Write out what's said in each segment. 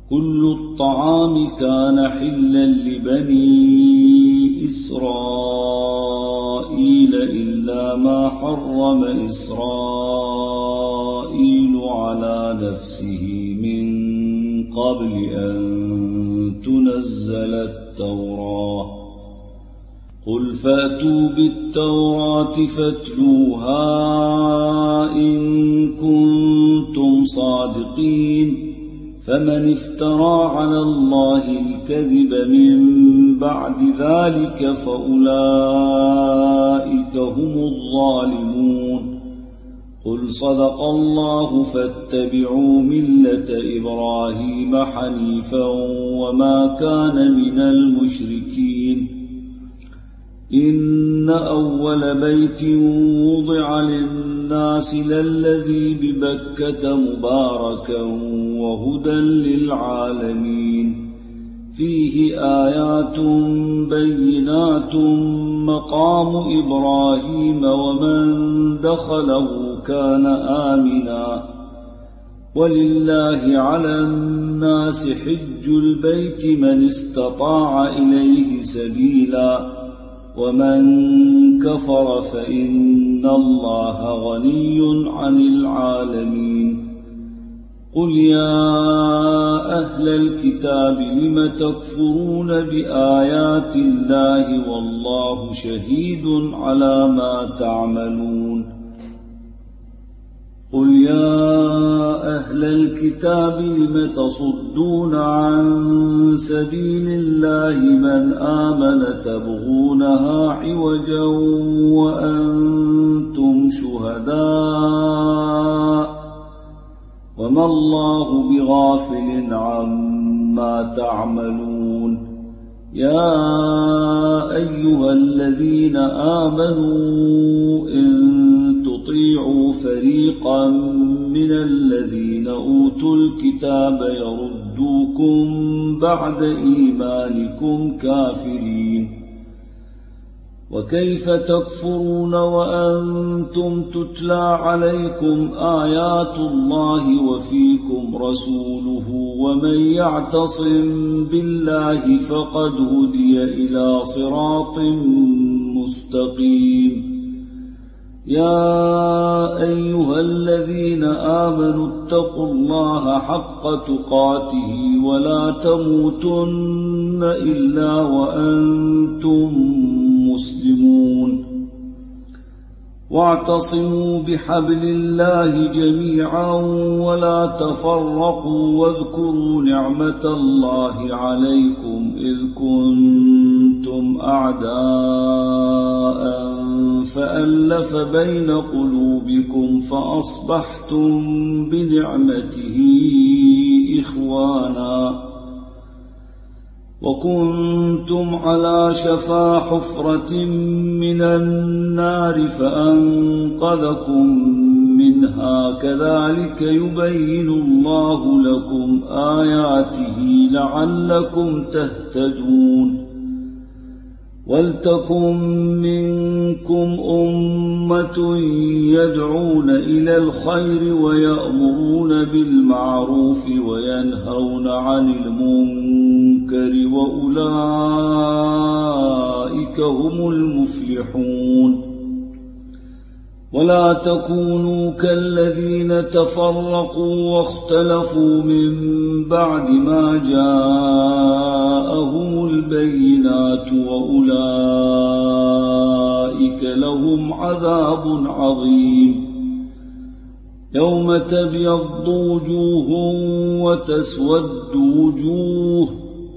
كل الطعام كان حلا لبني إسرائيل إلا ما حرم إسرائيل على نفسه من قبل أن تنزل التوراة. قل فأتوا بالتوراة فاتلوها إن كنتم صادقين. فمن افترى على الله الكذب من بعد ذلك فأولئك هم الظالمون. قل صدق الله فاتبعوا ملة إبراهيم حنيفا وما كان من المشركين. إن أول بيت وضع للناس للذي ببكة مباركا وهدى للعالمين فيه آيات بينات مقام إبراهيم ومن دخله كان آمنا ولله على الناس حج البيت من استطاع إليه سبيلا ومن كفر فإن الله غني عن العالمين. قل يا أهل الكتاب لم تكفرون بآيات الله والله شهيد على ما تعملون. قل يا أهل الكتاب لم تصدون عن سبيل الله من آمن تبغونها عوجا وأنتم شهداء وما الله بغافل عما تعملون. يا أيها الذين آمنوا إن تطيعوا فريقا من الذين أوتوا الكتاب يردوكم بعد إيمانكم كافرين. وكيف تكفرون وأنتم تتلى عليكم آيات الله وفيكم رسوله ومن يعتصم بالله فقد هدي إلى صراط مستقيم. يا أيها الذين آمنوا اتقوا الله حق تقاته ولا تموتن إلا وأنتم مسلمون. واعتصموا بحبل الله جميعا ولا تفرقوا واذكروا نعمة الله عليكم إذ كنتم أعداء فألف بين قلوبكم فأصبحتم بنعمته إخوانا وكنتم على شفا حفرة من النار فأنقذكم منها كذلك يبين الله لكم آياته لعلكم تهتدون. ولتكن منكم أمة يدعون إلى الخير ويأمرون بالمعروف وينهون عن المنكر وأولئك هم المفلحون. ولا تكونوا كالذين تفرقوا واختلفوا من بعد ما جاءهم البينات وأولئك لهم عذاب عظيم. يوم تبيض وجوه وتسود وجوه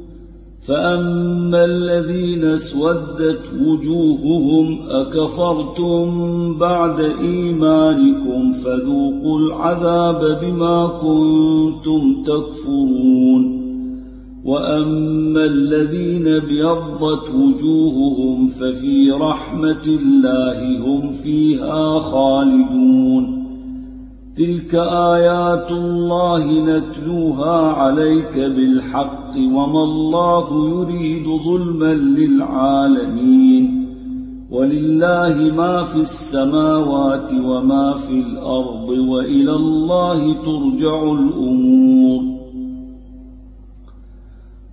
فأما الذين اسودت وجوههم أكفرتم بعد إيمانكم فذوقوا العذاب بما كنتم تكفرون. وأما الذين ابيضت وجوههم ففي رحمة الله هم فيها خالدون. تلك آيات الله نتلوها عليك بالحق وما الله يريد ظلما للعالمين. ولله ما في السماوات وما في الأرض وإلى الله ترجع الأمور.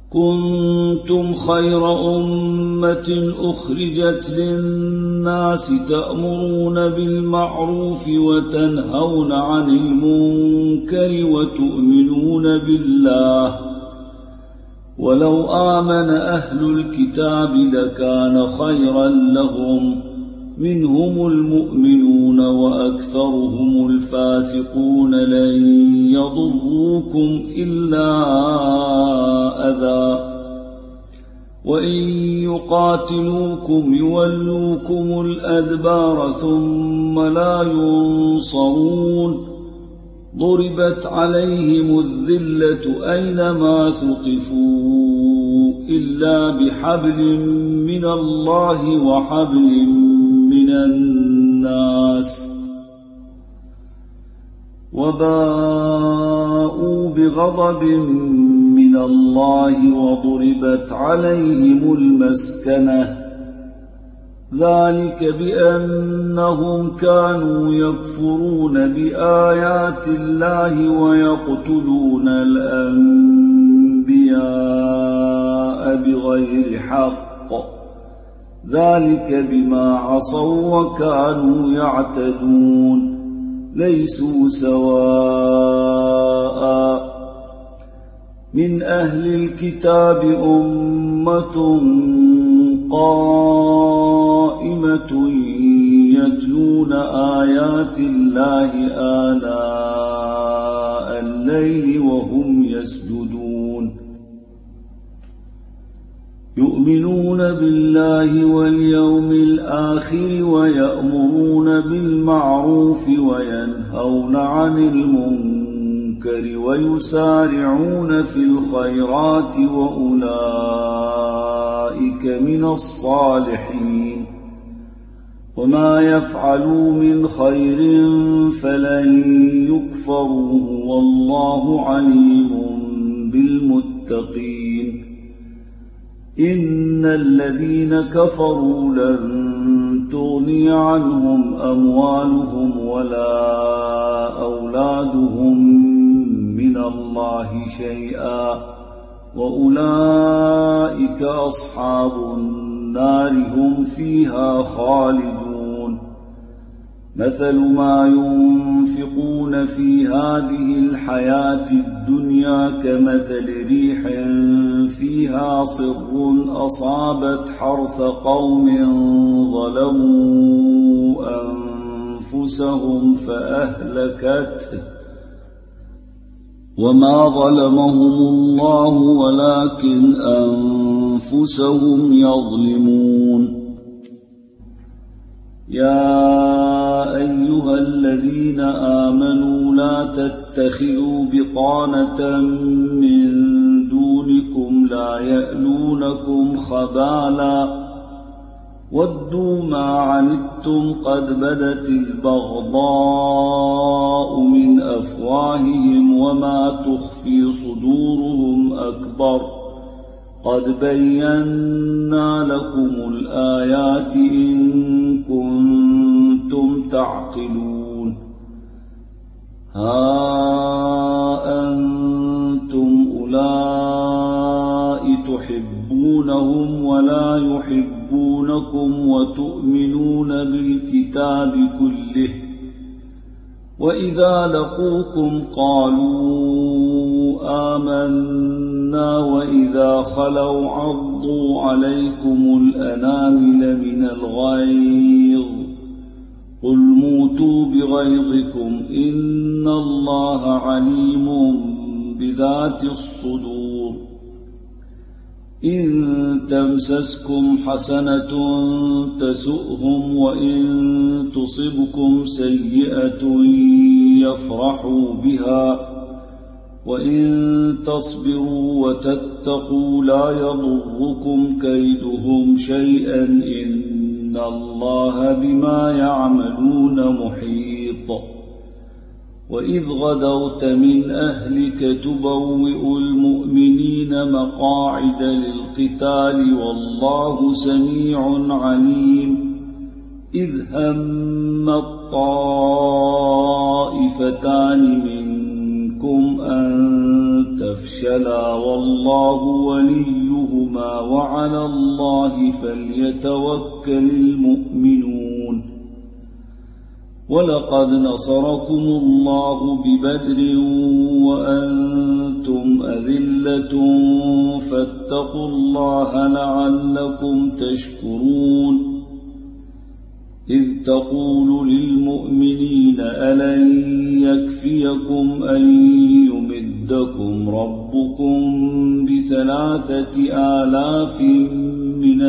كنتم خير أمة أخرجت للناس تأمرون بالمعروف وتنهون عن المنكر وتؤمنون بالله ولو آمن أهل الكتاب لكان خيرا لهم منهم المؤمنون وأكثرهم الفاسقون لن يضروكم إلا أذى وإن يقاتلوكم يولوكم الأدبار ثم لا ينصرون ضربت عليهم الذلة أينما ثقفوا إلا بحبل من الله وحبل من الناس وباءوا بغضب من الله وضربت عليهم المسكنة ذلك بأنهم كانوا يكفرون بآيات الله ويقتلون الأنبياء بغير حق ذلك بما عصوا وكانوا يعتدون ليسوا سواء من أهل الكتاب أمة قائمة يتلون آيات الله آناء الليل وهم يسجدون يؤمنون بالله واليوم الآخر ويأمرون بالمعروف وينهون عن المنكر ويسارعون في الخيرات وأولئك من الصالحين وما يفعلوا من خير فلن يكفروه والله عليم بالمتقين إن الذين كفروا لن تغني عنهم أموالهم ولا أولادهم من الله شيئا وأولئك أصحاب النار هم فيها خالدون مثل ما ينفقون في هذه الحياة الدنيا كمثل ريح فيها صر أصابت حرث قوم ظلموا أنفسهم فأهلكته وما ظلمهم الله ولكن أنفسهم يظلمون يا أيها الذين آمنوا لا تتخذوا بطانة من دونكم لا يألونكم خبالا ودوا ما عنتم قد بدت البغضاء من أفواههم وما تخفي صدورهم أكبر قد بينا لكم الآيات إن كنتم تعقلون ها أنتم أولئك تحبونهم ولا يحبونكم وتؤمنون بالكتاب كله وإذا لقوكم قالوا آمنا وإذا خلوا عضوا عليكم الأنامل من الغيظ قل موتوا بغيظكم إن الله عليم بذات الصدور إن تمسسكم حسنة تسؤهم وإن تصبكم سيئة يفرحوا بها وإن تصبروا وتتقوا لا يضركم كيدهم شيئا إن الله بما يعملون محيط وإذ غدوت من أهلك تبوئ المؤمنين مقاعد للقتال والله سميع عليم إذ هم الطائفتان منكم أن تفشلا والله وليهما وعلى الله فليتوكل المؤمنون ولقد نصركم الله ببدر وأنتم أذلة فاتقوا الله لعلكم تشكرون إذ تقول للمؤمنين ألن يكفيكم أن يمدكم ربكم ب3,000 من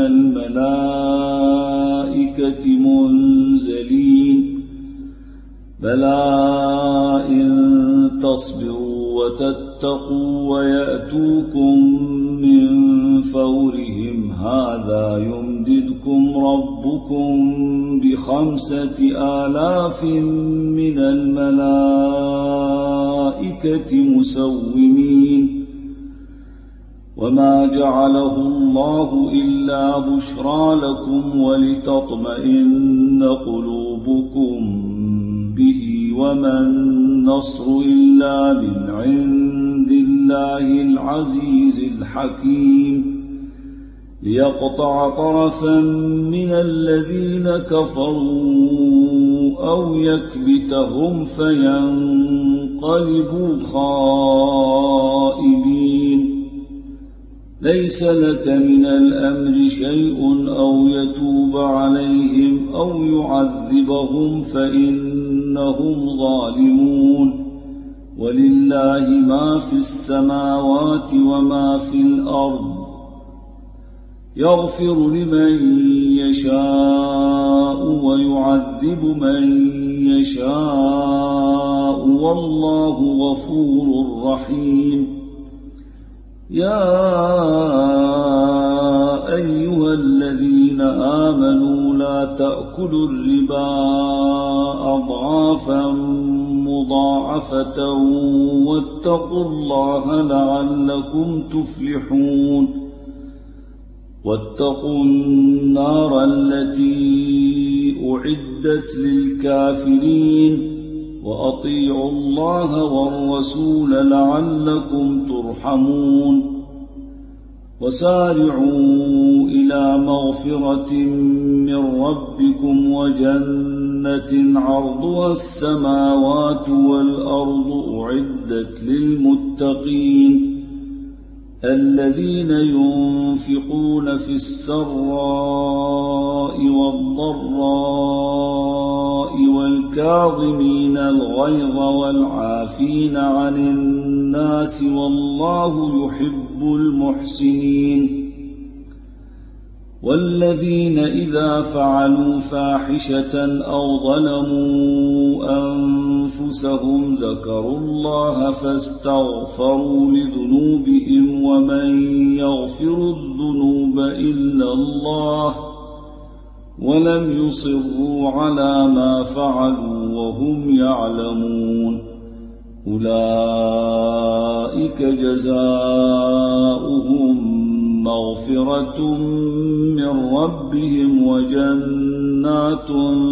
الملائكة منزلين بلى إن تصبروا وتتقوا ويأتوكم من فورهم هذا يمددكم ربكم ب5,000 من الملائكة مسومين وما جعله الله إلا بشرى لكم ولتطمئن قلوبكم به وما النصر إلا من عند الله العزيز الحكيم ليقطع طرفا من الذين كفروا أو يكبتهم فينقلبوا خائبين ليس لك من الأمر شيء أو يتوب عليهم أو يعذبهم فإنهم ظالمون ولله ما في السماوات وما في الأرض يغفر لمن يشاء ويعذب من يشاء والله غفور رحيم يا أيها الذين آمنوا لا تأكلوا الربا أضعافا مضاعفة واتقوا الله لعلكم تفلحون واتقوا النار التي أعدت للكافرين وأطيعوا الله والرسول لعلكم ترحمون وسارعوا إلى مغفرة من ربكم وجنة عرضها السماوات والأرض أعدت للمتقين الذين ينفقون في السراء والضراء والكاظمين الغيظ والعافين عن الناس والله يحب المحسنين والذين إذا فعلوا فاحشة أو ظلموا أنفسهم ذكروا الله فاستغفروا لذنوبهم ومن يغفر الذنوب إلا الله ولم يصروا على ما فعلوا وهم يعلمون أولئك جزاؤهم مغفرة من ربهم وجنات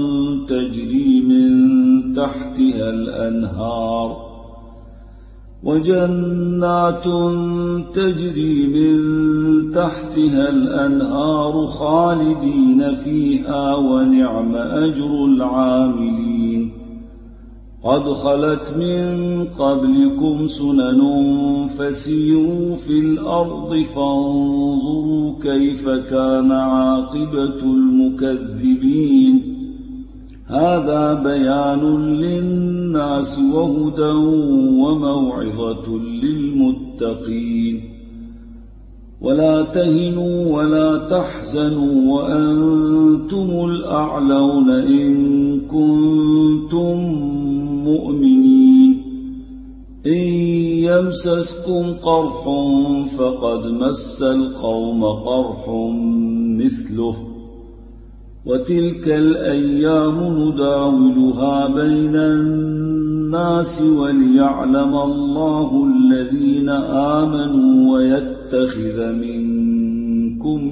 تجري من تحتها الأنهار خالدين فيها ونعم أجر العاملين قد خلت من قبلكم سنن فسيروا في الأرض فانظروا كيف كان عاقبة المكذبين هذا بيان للناس وهدى وموعظة للمتقين ولا تهنوا ولا تحزنوا وأنتم الأعلون إن كنتم مؤمنين إن يمسسكم قرح فقد مس القوم قرح مثله وتلك الأيام نداولها بين الناس وليعلم الله الذين آمنوا ويتخذ منكم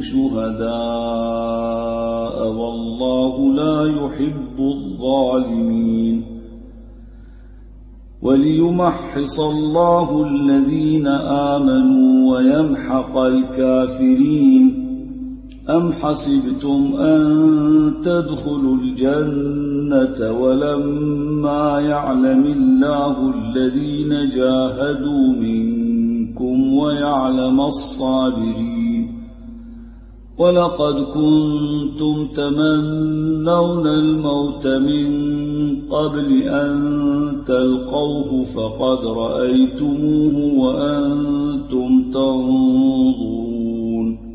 شهداء والله لا يحب الظالمين وليمحص الله الذين آمنوا ويمحق الكافرين. أم حسبتم أن تدخلوا الجنة ولما يعلم الله الذين جاهدوا منكم ويعلم الصابرين؟ ولقد كنتم تمنون الموت من قبل أن تلقوه فقد رأيتموه وأنتم تنظرون.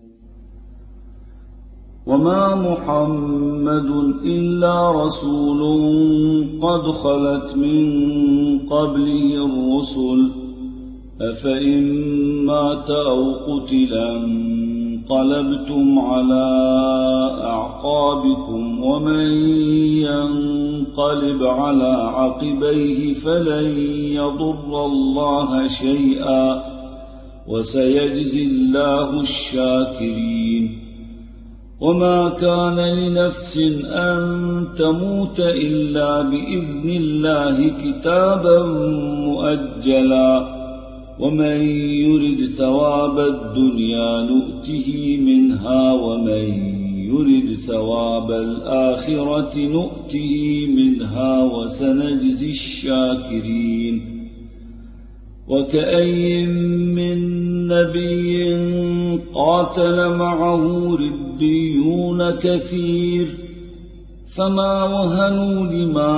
وما محمد إلا رسول قد خلت من قبله الرسل، أفإن مات أو قتلا انقلبتم على أعقابكم، ومن ينقلب على عقبيه فلن يضر الله شيئا وسيجزي الله الشاكرين. وما كان لنفس أن تموت إلا بإذن الله كتابا مؤجلا، ومن يرد ثواب الدنيا نؤته منها ومن يرد ثواب الآخرة نؤته منها وسنجزي الشاكرين. وكأي من نبي قاتل معه ربيون كثير فما وهنوا لما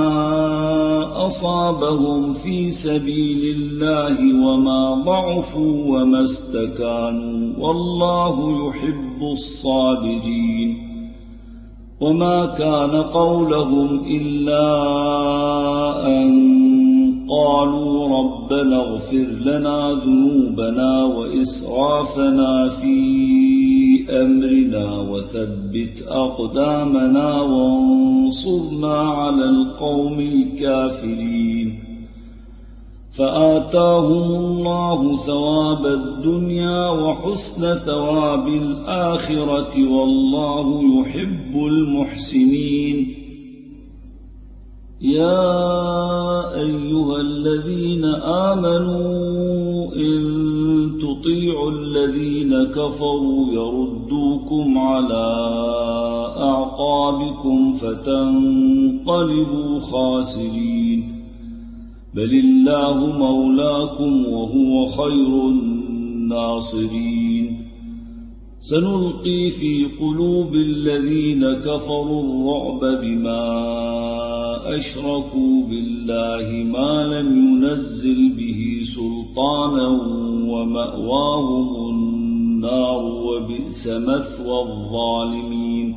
أصابهم في سبيل الله وما ضعفوا وما استكانوا والله يحب الصابرين. وما كان قولهم إلا أن قالوا ربنا اغفر لنا ذنوبنا وإسرافنا في أمرنا وثبت أقدامنا وانصرنا على القوم الكافرين. فآتاهم الله ثواب الدنيا وحسن ثواب الآخرة والله يحب المحسنين. يا أيها الذين آمنوا إن تطيعوا الذين كفروا يردوكم على أعقابكم فتنقلبوا خاسرين. بل الله مولاكم وهو خير الناصرين. سنلقي في قلوب الذين كفروا الرعب بما أشركوا بالله ما لم ينزل به سلطانا ومأواهم النار وبئس مثوى الظالمين.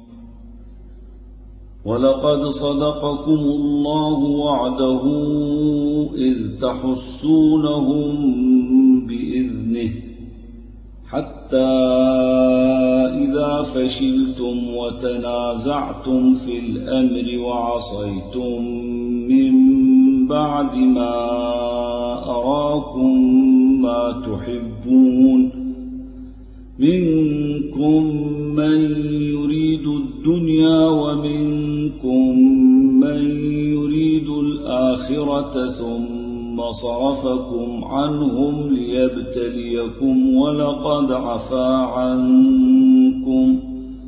ولقد صدقكم الله وعده إذ تحسونهم بإذنه حتى إذا فشلتم وتنازعتم في الأمر وعصيتم من بعد ما أراكم ما تحبون منكم من يريد الدنيا ومنكم من يريد الآخرة ثم صرفكم عنهم ليبتليكم ولقد عفا عنكم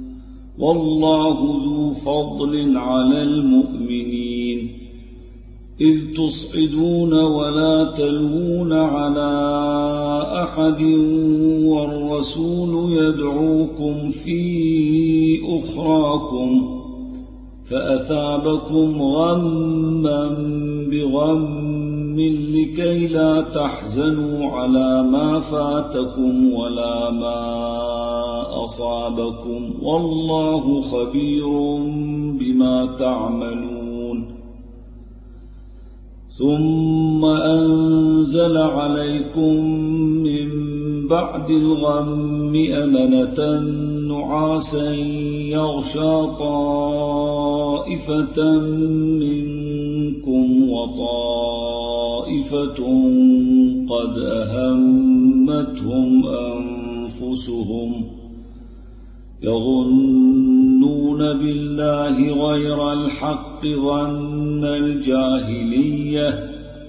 والله ذو فضل على المؤمنين. إذ تصعدون ولا تلوون على أحد والرسول يدعوكم في أخراكم فأثابكم غما بغم لكي لا تحزنوا على ما فاتكم ولا ما أصابكم والله خبير بما تعملون. ثم أنزل عليكم من بعد الغم أمنة نعاسا يغشى طائفة منكم وطائفة قد أهمتهم أنفسهم يظنون بالله غير الحق ظن الجاهلية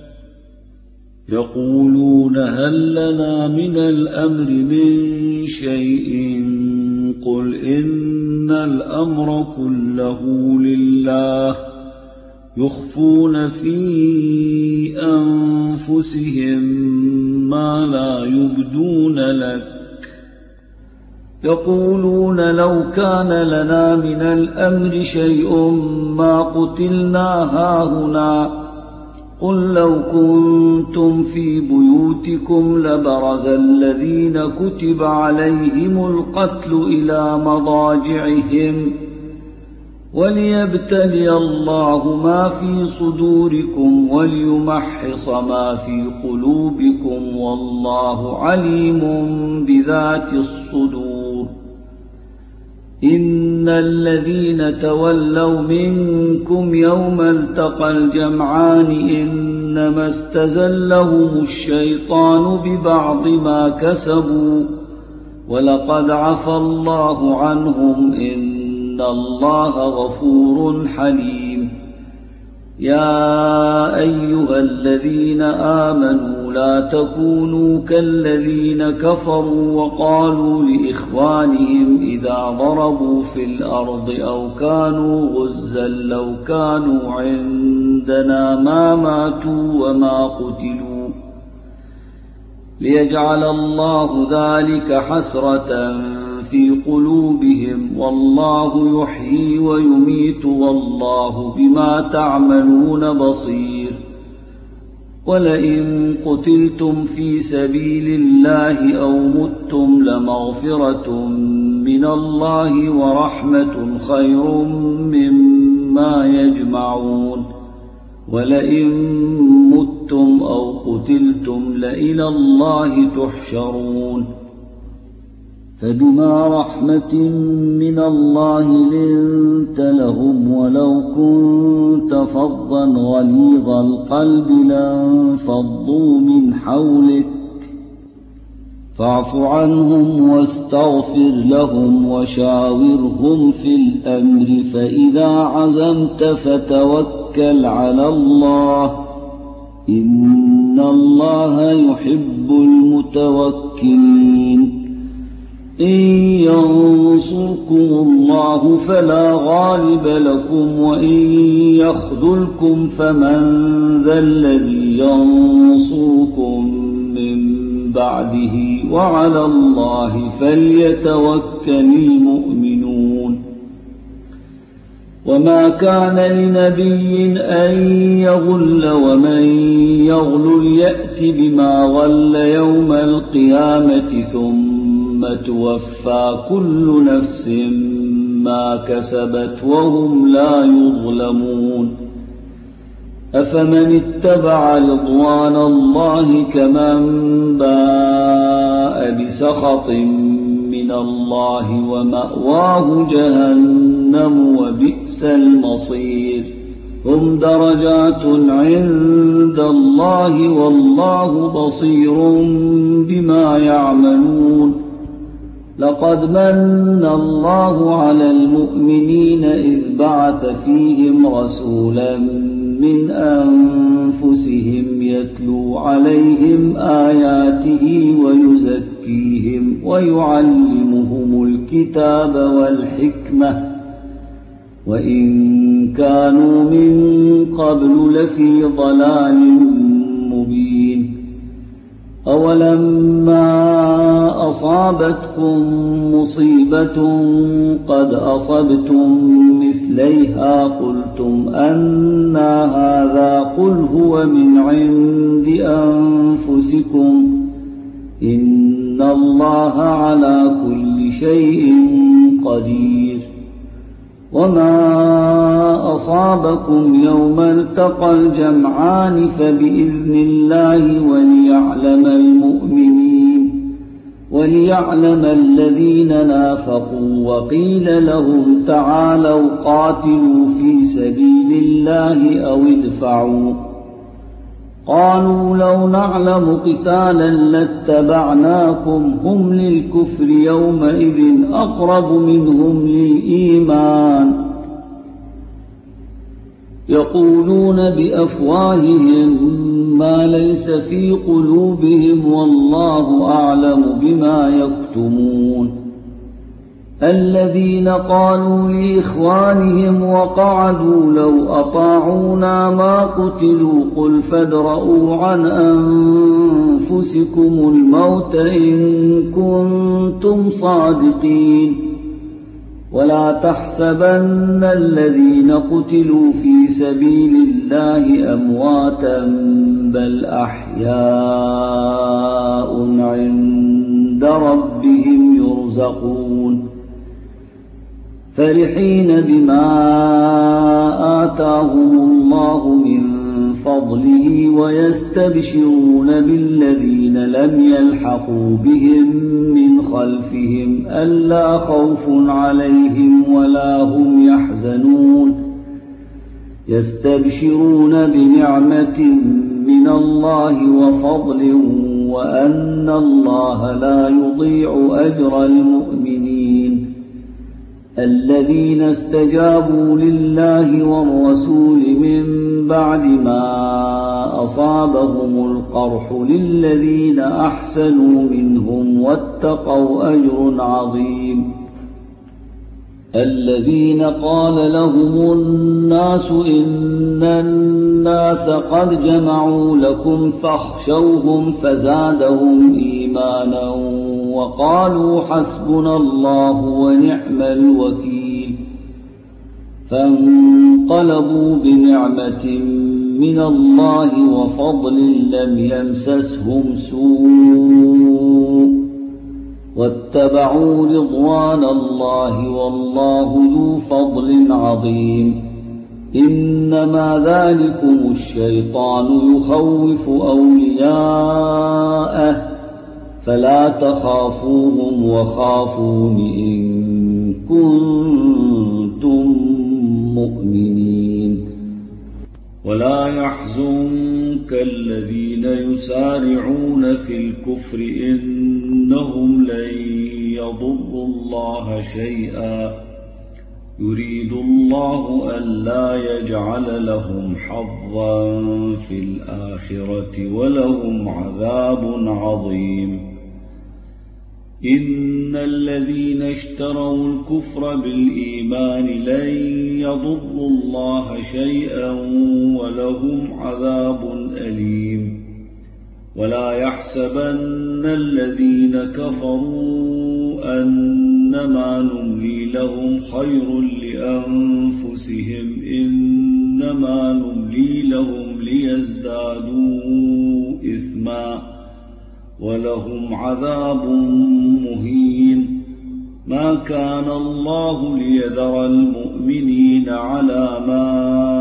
يقولون هل لنا من الأمر من شيء قل إن الأمر كله لله يخفون في أنفسهم ما لا يبدون لك يقولون لو كان لنا من الأمر شيء ما قتلنا هاهنا قل لو كنتم في بيوتكم لبرز الذين كتب عليهم القتل إلى مضاجعهم وليبتلي الله ما في صدوركم وليمحص ما في قلوبكم والله عليم بذات الصدور إن الذين تولوا منكم يوم التقى الجمعان إنما استزلهم الشيطان ببعض ما كسبوا ولقد عفى الله عنهم إن الله غفور حليم يا أيها الذين آمنوا لا تكونوا كالذين كفروا وقالوا لإخوانهم إذا ضربوا في الأرض أو كانوا غزا لو كانوا عندنا ما ماتوا وما قتلوا ليجعل الله ذلك حسرة في قلوبهم والله يحيي ويميت والله بما تعملون بصير ولئن قتلتم في سبيل الله أو متم لمغفرة من الله ورحمة خير مما يجمعون ولئن متم أو قتلتم لإلى الله تحشرون فبما رحمة من الله لنت لهم ولو كنت فظا غليظ القلب لانفضوا من حولك فاعف عنهم واستغفر لهم وشاورهم في الأمر فإذا عزمت فتوكل على الله إن الله يحب المتوكلين إن ينصركم الله فلا غالب لكم وإن يخذلكم فمن ذا الذي ينصركم من بعده وعلى الله فليتوكل المؤمنون وما كان لنبي أن يغل ومن يغل يأت بما غل يوم القيامة ثم توفى كل نفس ما كسبت وهم لا يظلمون أفمن اتبع رضوان الله كمن باء بسخط من الله ومأواه جهنم وبئس المصير هم درجات عند الله والله بصير بما يعملون لقد من الله على المؤمنين إذ بعث فيهم رسولا من أنفسهم يتلو عليهم آياته ويزكيهم ويعلمهم الكتاب والحكمة وإن كانوا من قبل لفي ضلال مبين أولما أصابتكم مصيبة قد أصبتم مثليها قلتم أنى هذا قل هو من عند أنفسكم إن الله على كل شيء قدير وما أصابكم يوم التقى الجمعان فبإذن الله وليعلم الذين نافقوا وقيل لهم تعالوا قاتلوا في سبيل الله أو ادفعوا قالوا لو نعلم قتالا لاتبعناكم هم للكفر يومئذ أقرب منهم للإيمان يقولون بأفواههم ما ليس في قلوبهم والله أعلم بما يكتمون. الذين قالوا لإخوانهم وقعدوا لو أطاعونا ما قتلوا قل فادرءوا عن أنفسكم الموت إن كنتم صادقين. ولا تحسبن الذين قتلوا في سبيل الله أمواتا بل أحياء عند ربهم يرزقون فرحين بما آتاهم الله من فضله ويستبشرون بالذين لم يلحقوا بهم من خلفهم ألا خوف عليهم ولا هم يحزنون يستبشرون بنعمة من الله وفضل وأن الله لا يضيع أجر المؤمنين. الذين استجابوا لله والرسول من بعد ما أصابهم القرح للذين أحسنوا منهم واتقوا أجر عظيم. الذين قال لهم الناس إن الناس قد جمعوا لكم فاخشوهم فزادهم إيمانا وقالوا حسبنا الله ونعم الوكيل. فانقلبوا بنعمة من الله وفضل لم يمسسهم سوء واتبعوا رضوان الله والله ذو فضل عظيم. إنما ذلكم الشيطان يخوف أولياءه فلا تخافوهم وخافون إن كنتم مؤمنين. ولا يحزنك الذين يسارعون في الكفر إنهم لن يضروا الله شيئا يريد الله ألا يجعل لهم حظا في الآخرة ولهم عذاب عظيم. إن الذين اشتروا الكفر بالإيمان لن يضروا الله شيئا ولهم عذاب أليم. ولا يحسبن الذين كفروا أنما نملي لهم خير لأنفسهم إنما نملي لهم ليزدادوا إثما ولهم عذاب مهين. ما كان الله ليذر المؤمنين على ما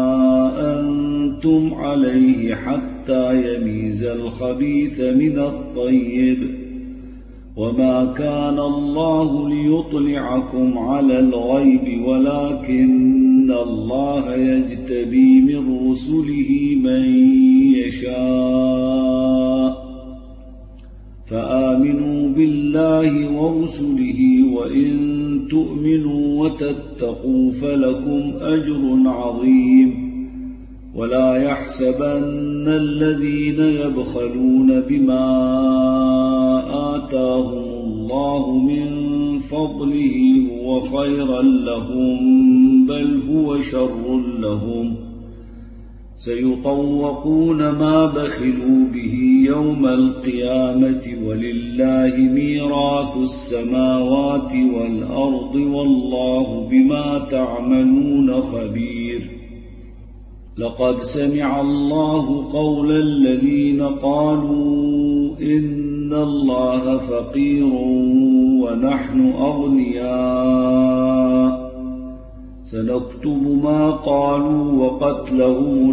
أنتم عليه حتى يميز الخبيث من الطيب وما كان الله ليطلعكم على الغيب ولكن الله يجتبي من رسله من يشاء. فآمنوا بالله ورسله وإن تؤمنوا وتتقوا فلكم أجر عظيم. ولا يحسبن الذين يبخلون بما آتاهم الله من فضله هو خيرا لهم بل هو شر لهم سيطوقون ما بخلوا به يوم القيامة ولله ميراث السماوات والأرض والله بما تعملون خبير. لقد سمع الله قول الذين قالوا إن الله فقير ونحن أغنياء سنكتب ما قالوا وقتلهم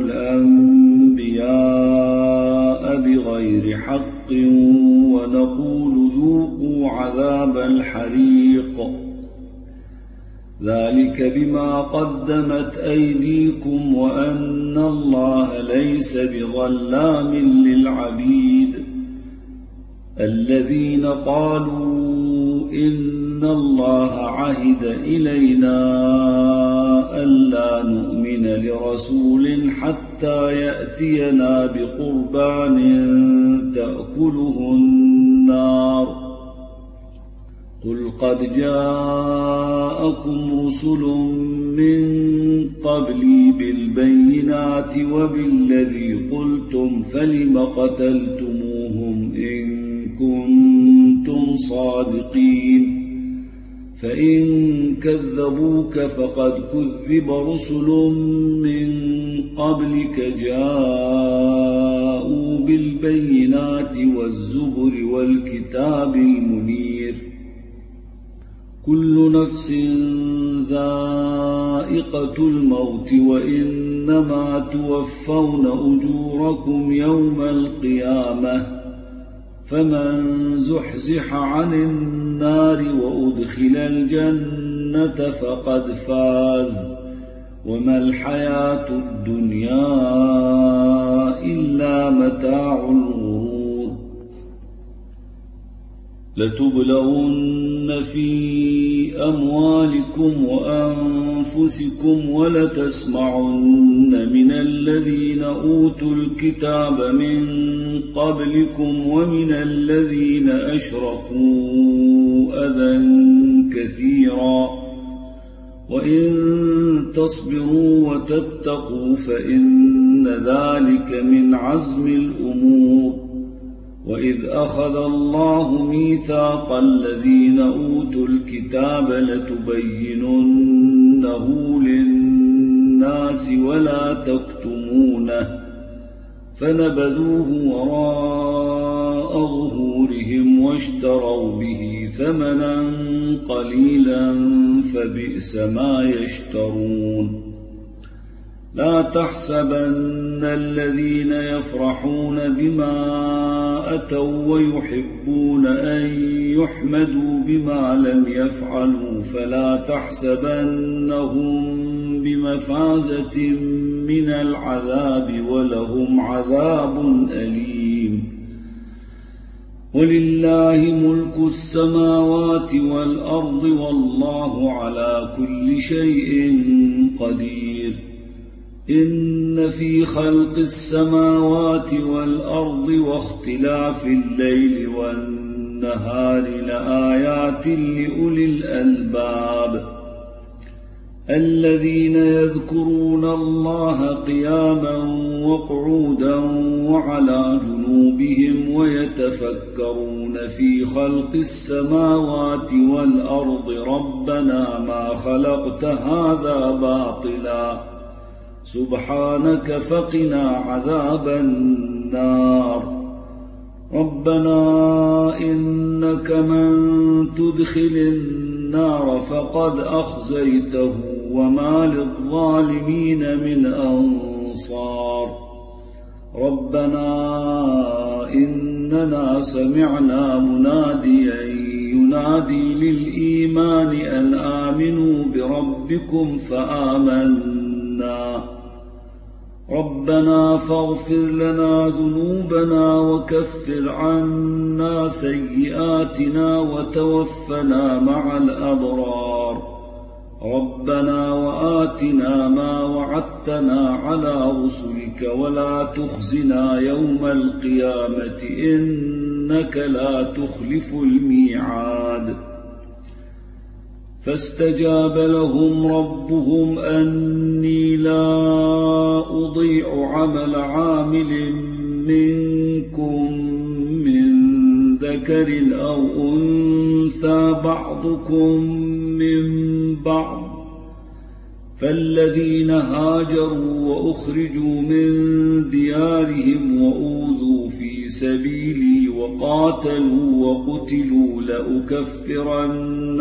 الأنبياء بغير حق ونقول ذوقوا عذاب الحريق ذلك بما قدمت أيديكم وأن الله ليس بظلام للعبيد. الذين قالوا إن الله عهد إلينا ألا نؤمن لرسول حتى يأتينا بقربان تأكله النار قل قد جاءكم رسل من قبلي بالبينات وبالذي قلتم فلم قتلتموهم إن كنتم صادقين فإن كذبوك فقد كذب رسل من قبلك جاءوا بالبينات والزبر والكتاب المنير كل نفس ذائقة الموت وإنما توفون أجوركم يوم القيامة فمن زحزح عن النار وأدخل الجنة فقد فاز وما الحياة الدنيا إلا متاع الغرور لتبلغن في أموالكم وأنفسكم ولتسمعن من الذين أوتوا الكتاب من قبلكم ومن الذين أشركوا أذى كثيرا وإن تصبروا وتتقوا فإن ذلك من عزم الأمور وإذ أخذ الله ميثاق الذين أوتوا الكتاب لتبيننه للناس ولا تكتمونه فنبذوه وراء ظهورهم واشتروا به ثمنا قليلا فبئس ما يشترون لا تحسبن الذين يفرحون بما أتوا ويحبون أن يحمدوا بما لم يفعلوا فلا تحسبنهم بمفازة من العذاب ولهم عذاب أليم ولله ملك السماوات والأرض والله على كل شيء قدير إن في خلق السماوات والأرض واختلاف الليل والنهار لآيات لأولي الألباب الذين يذكرون الله قياما وقعودا وعلى جنوبهم ويتفكرون في خلق السماوات والأرض ربنا ما خلقت هذا باطلا سبحانك فقنا عذاب النار ربنا إنك من تدخل النار فقد أخزيته وما للظالمين من أنصار ربنا إننا سمعنا مناديا ينادي للإيمان أن آمنوا بربكم فآمنا ربنا فاغفر لنا ذنوبنا وكفر عنا سيئاتنا وتوفنا مع الأبرار ربنا وآتنا ما وعدتنا على رسلك ولا تخزنا يوم القيامة إنك لا تخلف الميعاد فاستجاب لهم ربهم أني لا أضيع عمل عامل منكم من ذكر أو أنثى بعضكم من بعض فالذين هاجروا وأخرجوا من ديارهم وأوذوا في سبيلي وقاتلوا وقتلوا لأكفرن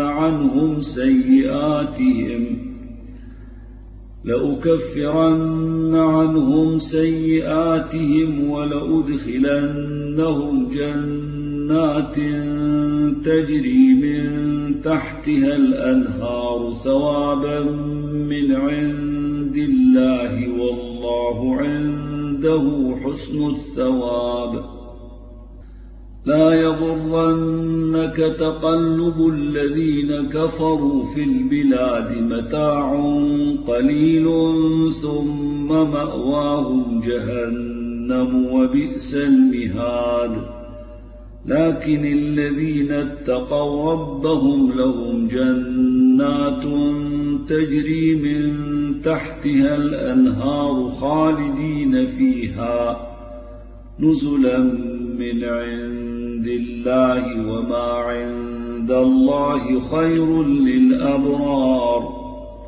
عنهم سيئاتهم ولأدخلنهم جنات تجري من تحتها الأنهار ثوابا من عند الله والله عنده حسن الثواب لا يغرنك تقلب الذين كفروا في البلاد متاع قليل ثم مأواهم جهنم وبئس المهاد لكن الذين اتقوا ربهم لهم جنات تجري من تحتها الأنهار خالدين فيها نزلا من عند الله وما عند الله خير للأبرار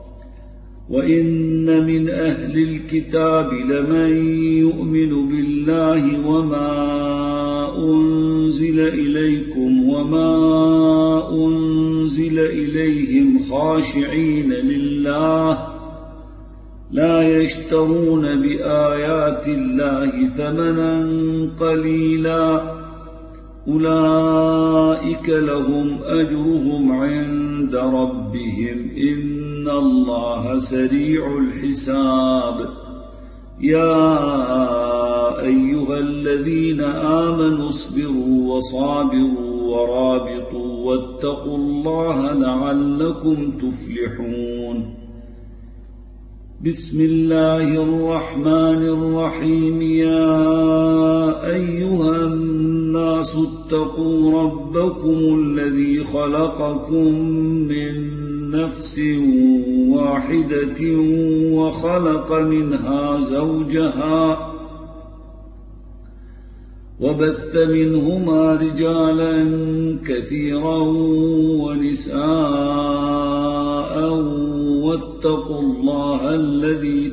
وإن من أهل الكتاب لمن يؤمن بالله وما أنزل إليكم وما أنزل إليهم خاشعين لله لا يشترون بآيات الله ثمنا قليلا أولئك لهم أجرهم عند ربهم إن الله سريع الحساب يا أيها الذين آمنوا اصبروا وصابروا ورابطوا واتقوا الله لعلكم تفلحون بسم الله الرحمن الرحيم يا أيها الناس اتقوا ربكم الذي خلقكم من نفس واحدة وخلق منها زوجها وبث منهما رجالا كثيرا ونساء واتقوا الله الذي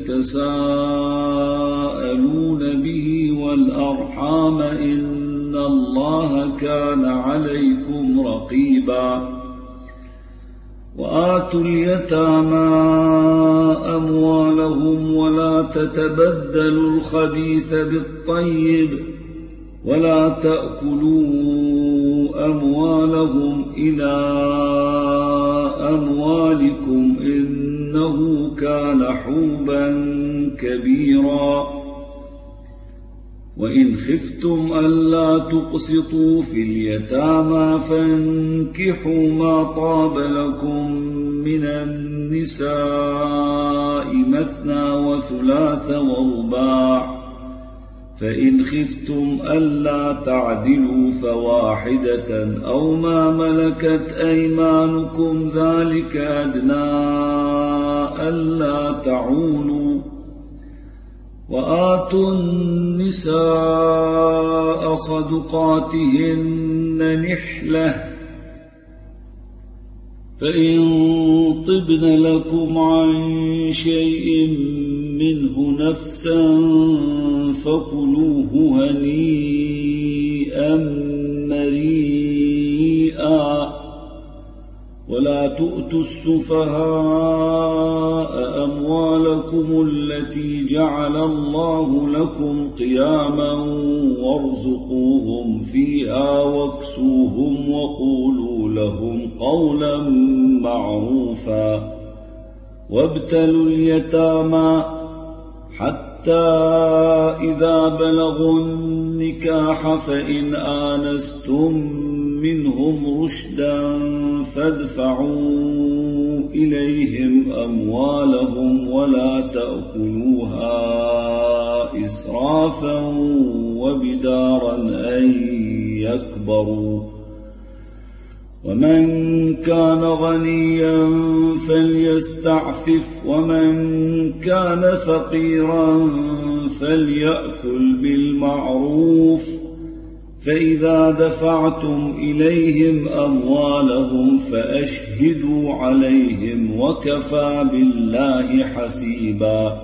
تساءلون به والأرحام إن الله كان عليكم رقيبا وآتوا اليتامى أموالهم ولا تتبدلوا الخبيث بالطيب ولا تأكلوا أموالهم إلى أموالكم إنه كان حوبا كبيرا وإن خفتم ألا تقسطوا في اليتامى فانكحوا ما طاب لكم من النساء مثنى وثلاث ورباع فإن خفتم ألا تعدلوا فواحدة أو ما ملكت أيمانكم ذلك أدنى ألا تعولوا وآتوا النساء صدقاتهن نحلة فإن طبن لكم عن شيء منه نفسا فكلوه هنيئا مريئا ولا تؤتوا السفهاء أموالكم التي جعل الله لكم قياما وارزقوهم فيها واكسوهم وقولوا لهم قولا معروفا وابتلوا اليتامى حتى إذا بلغوا النكاح فإن آنستم منهم رشدا فادفعوا إليهم أموالهم ولا تأكلوها إسرافا وبدارا أن يكبروا ومن كان غنيا فليستعفف ومن كان فقيرا فليأكل بالمعروف فإذا دفعتم إليهم أموالهم فأشهدوا عليهم وكفى بالله حسيبا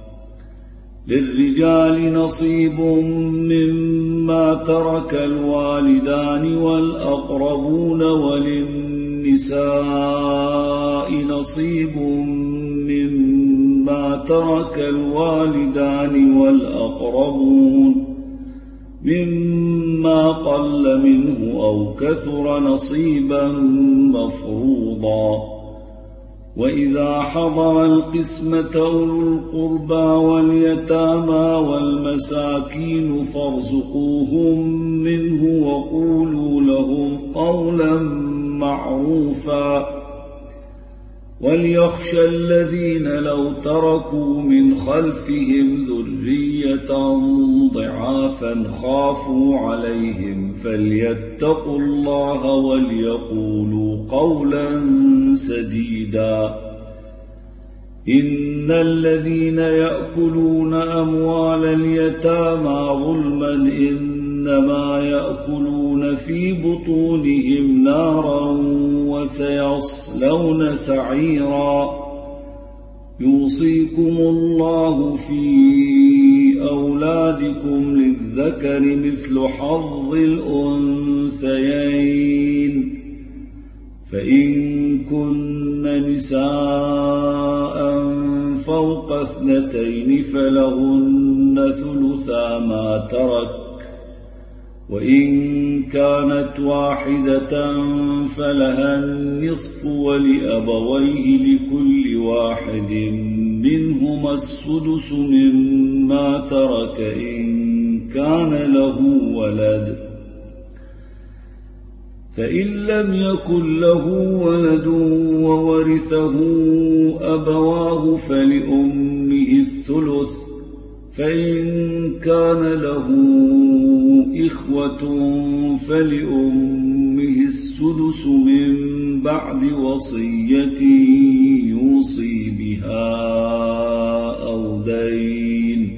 للرجال نصيب مما ترك الوالدان والأقربون وللنساء نصيب مما ترك الوالدان والأقربون مما قل منه أو كثر نصيبا مفروضا وإذا حضر القسمة أولو القربى واليتامى والمساكين فارزقوهم منه وقولوا لهم قولا معروفا وليخشى الذين لو تركوا من خلفهم ذرية ضعافا خافوا عليهم فليتقوا الله وليقولوا قولا سديدا إن الذين يأكلون أموال اليتامى ظلما إنما يأكلون في بطونهم نارا وسيصلون سعيرا يوصيكم الله في أولادكم للذكر مثل حظ الأنثيين فإن كن نساء فوق 2 فلهن ثلثا ما ترك وإن كانت واحدة فلها النصف ولأبويه لكل واحد منهما السدس مما ترك إن كان له ولد فإن لم يكن له ولد وورثه أبواه فلأمه الثلث فإن كان له إخوة فلأمه السدس من بعد وصية يوصي بها أو دين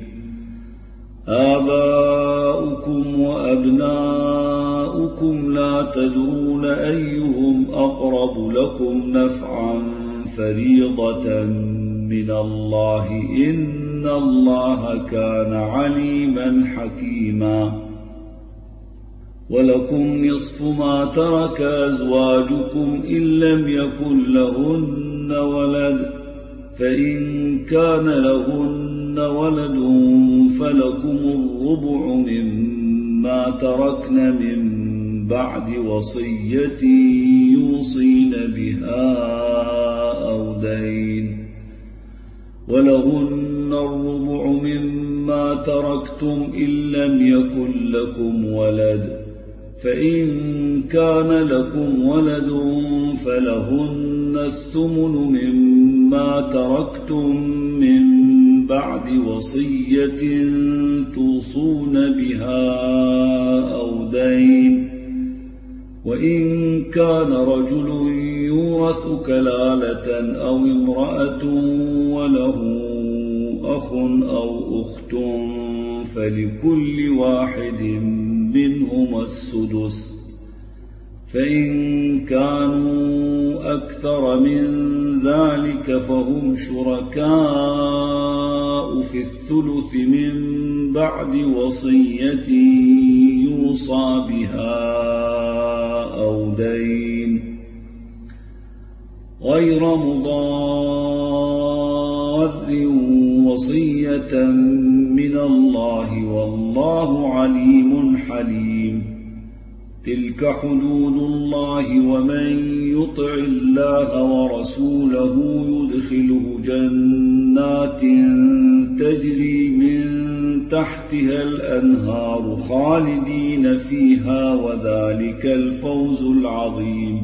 آباؤكم وأبناؤكم لا تدرون أيهم أقرب لكم نفعا فريضة من الله إن الله كان عليما حكيما ولكم نصف ما ترك أزواجكم إن لم يكن لهن ولد فإن كان لهن ولد فلكم الربع مما تركن من بعد وصية يوصين بها أو دين ولهن الربع مما تركتم إن لم يكن لكم ولد فإن كان لكم ولد فلهن الثمن مما تركتم من بعد وصية توصون بها أو دين وإن كان رجل يورث كلالة أو امرأة وله أخ أو أخت فلكل واحد منهما السدس فإن كانوا أكثر من ذلك فهم شركاء في الثلث من بعد وصية يوصى بها أو دين غير مضار وصية من الله والله عليم حليم تلك حدود الله ومن يطع الله ورسوله يدخله جنات تجري من تحتها الأنهار خالدين فيها وذلك الفوز العظيم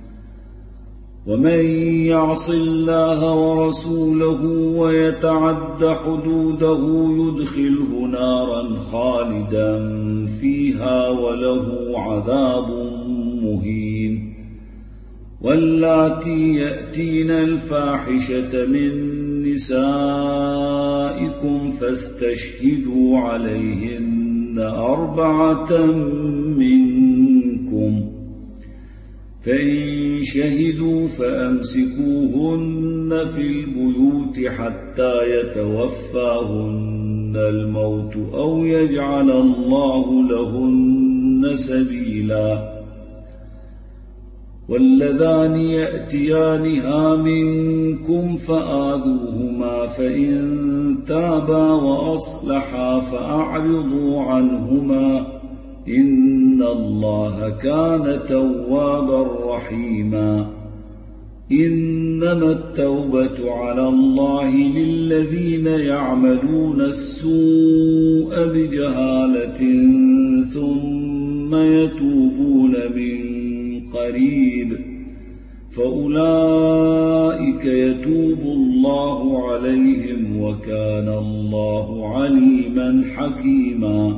ومن يعص الله ورسوله ويتعد حدوده يدخله نارا خالدا فيها وله عذاب مهين واللاتي يأتين الفاحشة من نسائكم فاستشهدوا عليهن 4 منكم فإن شهدوا فأمسكوهن في البيوت حتى يتوفاهن الموت أو يجعل الله لهن سبيلا واللذان يأتيانها منكم فآذوهما فإن تابا وأصلحا فأعرضوا عنهما إن الله كان توابا رحيما إنما التوبة على الله للذين يعملون السوء بجهالة ثم يتوبون من قريب فأولئك يتوب الله عليهم وكان الله عليما حكيما.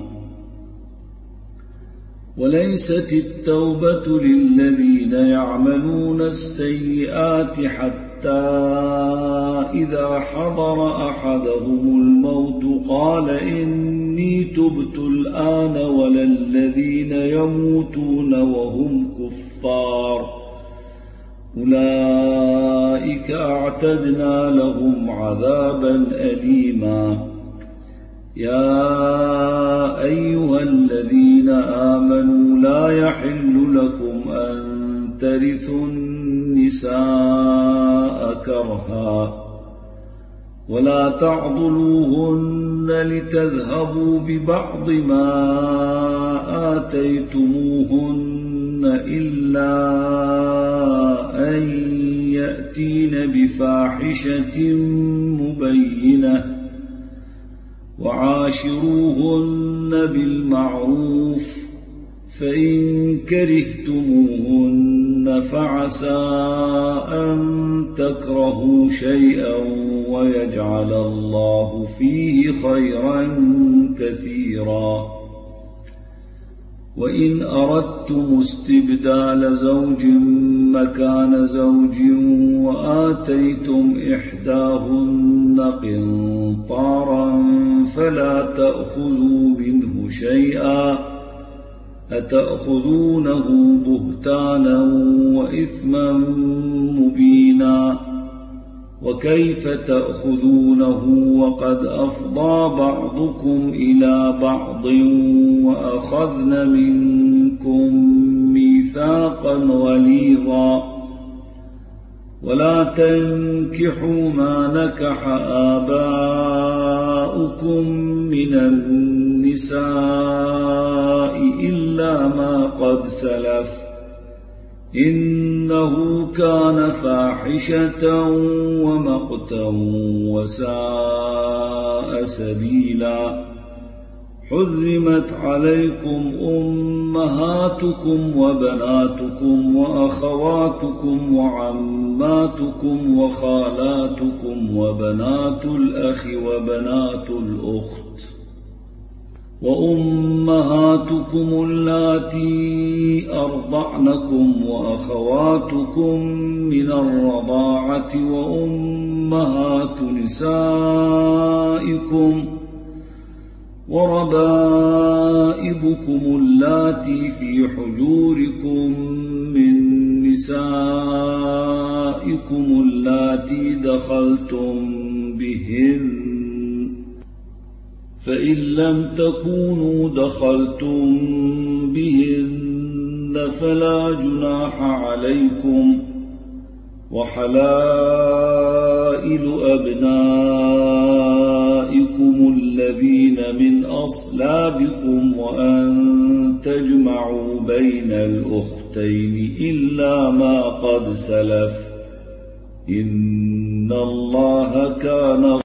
وليست التوبة للذين يعملون السيئات حتى إذا حضر أحدهم الموت قال إني تبت الآن ولا الذين يموتون وهم كفار أولئك أعتدنا لهم عذابا أليما. يا أيها الذين آمنوا لا يحل لكم أن ترثوا النساء كرها ولا تعضلوهن لتذهبوا ببعض ما آتيتموهن إلا أن يأتين بفاحشة مبينة وعاشروهن بالمعروف فإن كرهتموهن فعسى أن تكرهوا شيئا ويجعل الله فيه خيرا كثيرا. وإن أردتم استبدال زوج مكان زوج وآتيتم إحداهن قنطارا فلا تأخذوا منه شيئا أتأخذونه بهتانا وإثما مبينا. وكيف تأخذونه وقد أفضى بعضكم إلى بعض وأخذن منكم ميثاقا غليظا. ولا تنكحوا ما نكح آباؤكم من النساء إلا ما قد سلف إنه كان فاحشة ومقتا وساء سبيلا. حرمت عليكم أمهاتكم وبناتكم وأخواتكم وعماتكم وخالاتكم وبنات الأخ وبنات الأخت وأمهاتكم اللاتي أرضعنكم وأخواتكم من الرضاعة وأمهات نسائكم وربائبكم اللاتي في حجوركم من نسائكم اللاتي دخلتم بهن فإن لم تكونوا دخلتم بهن فلا جناح عليكم. وحلائل أبنائكم الذين من أصلابكم وأن تجمعوا بين الأختين إلا ما قد سلف إن الله كان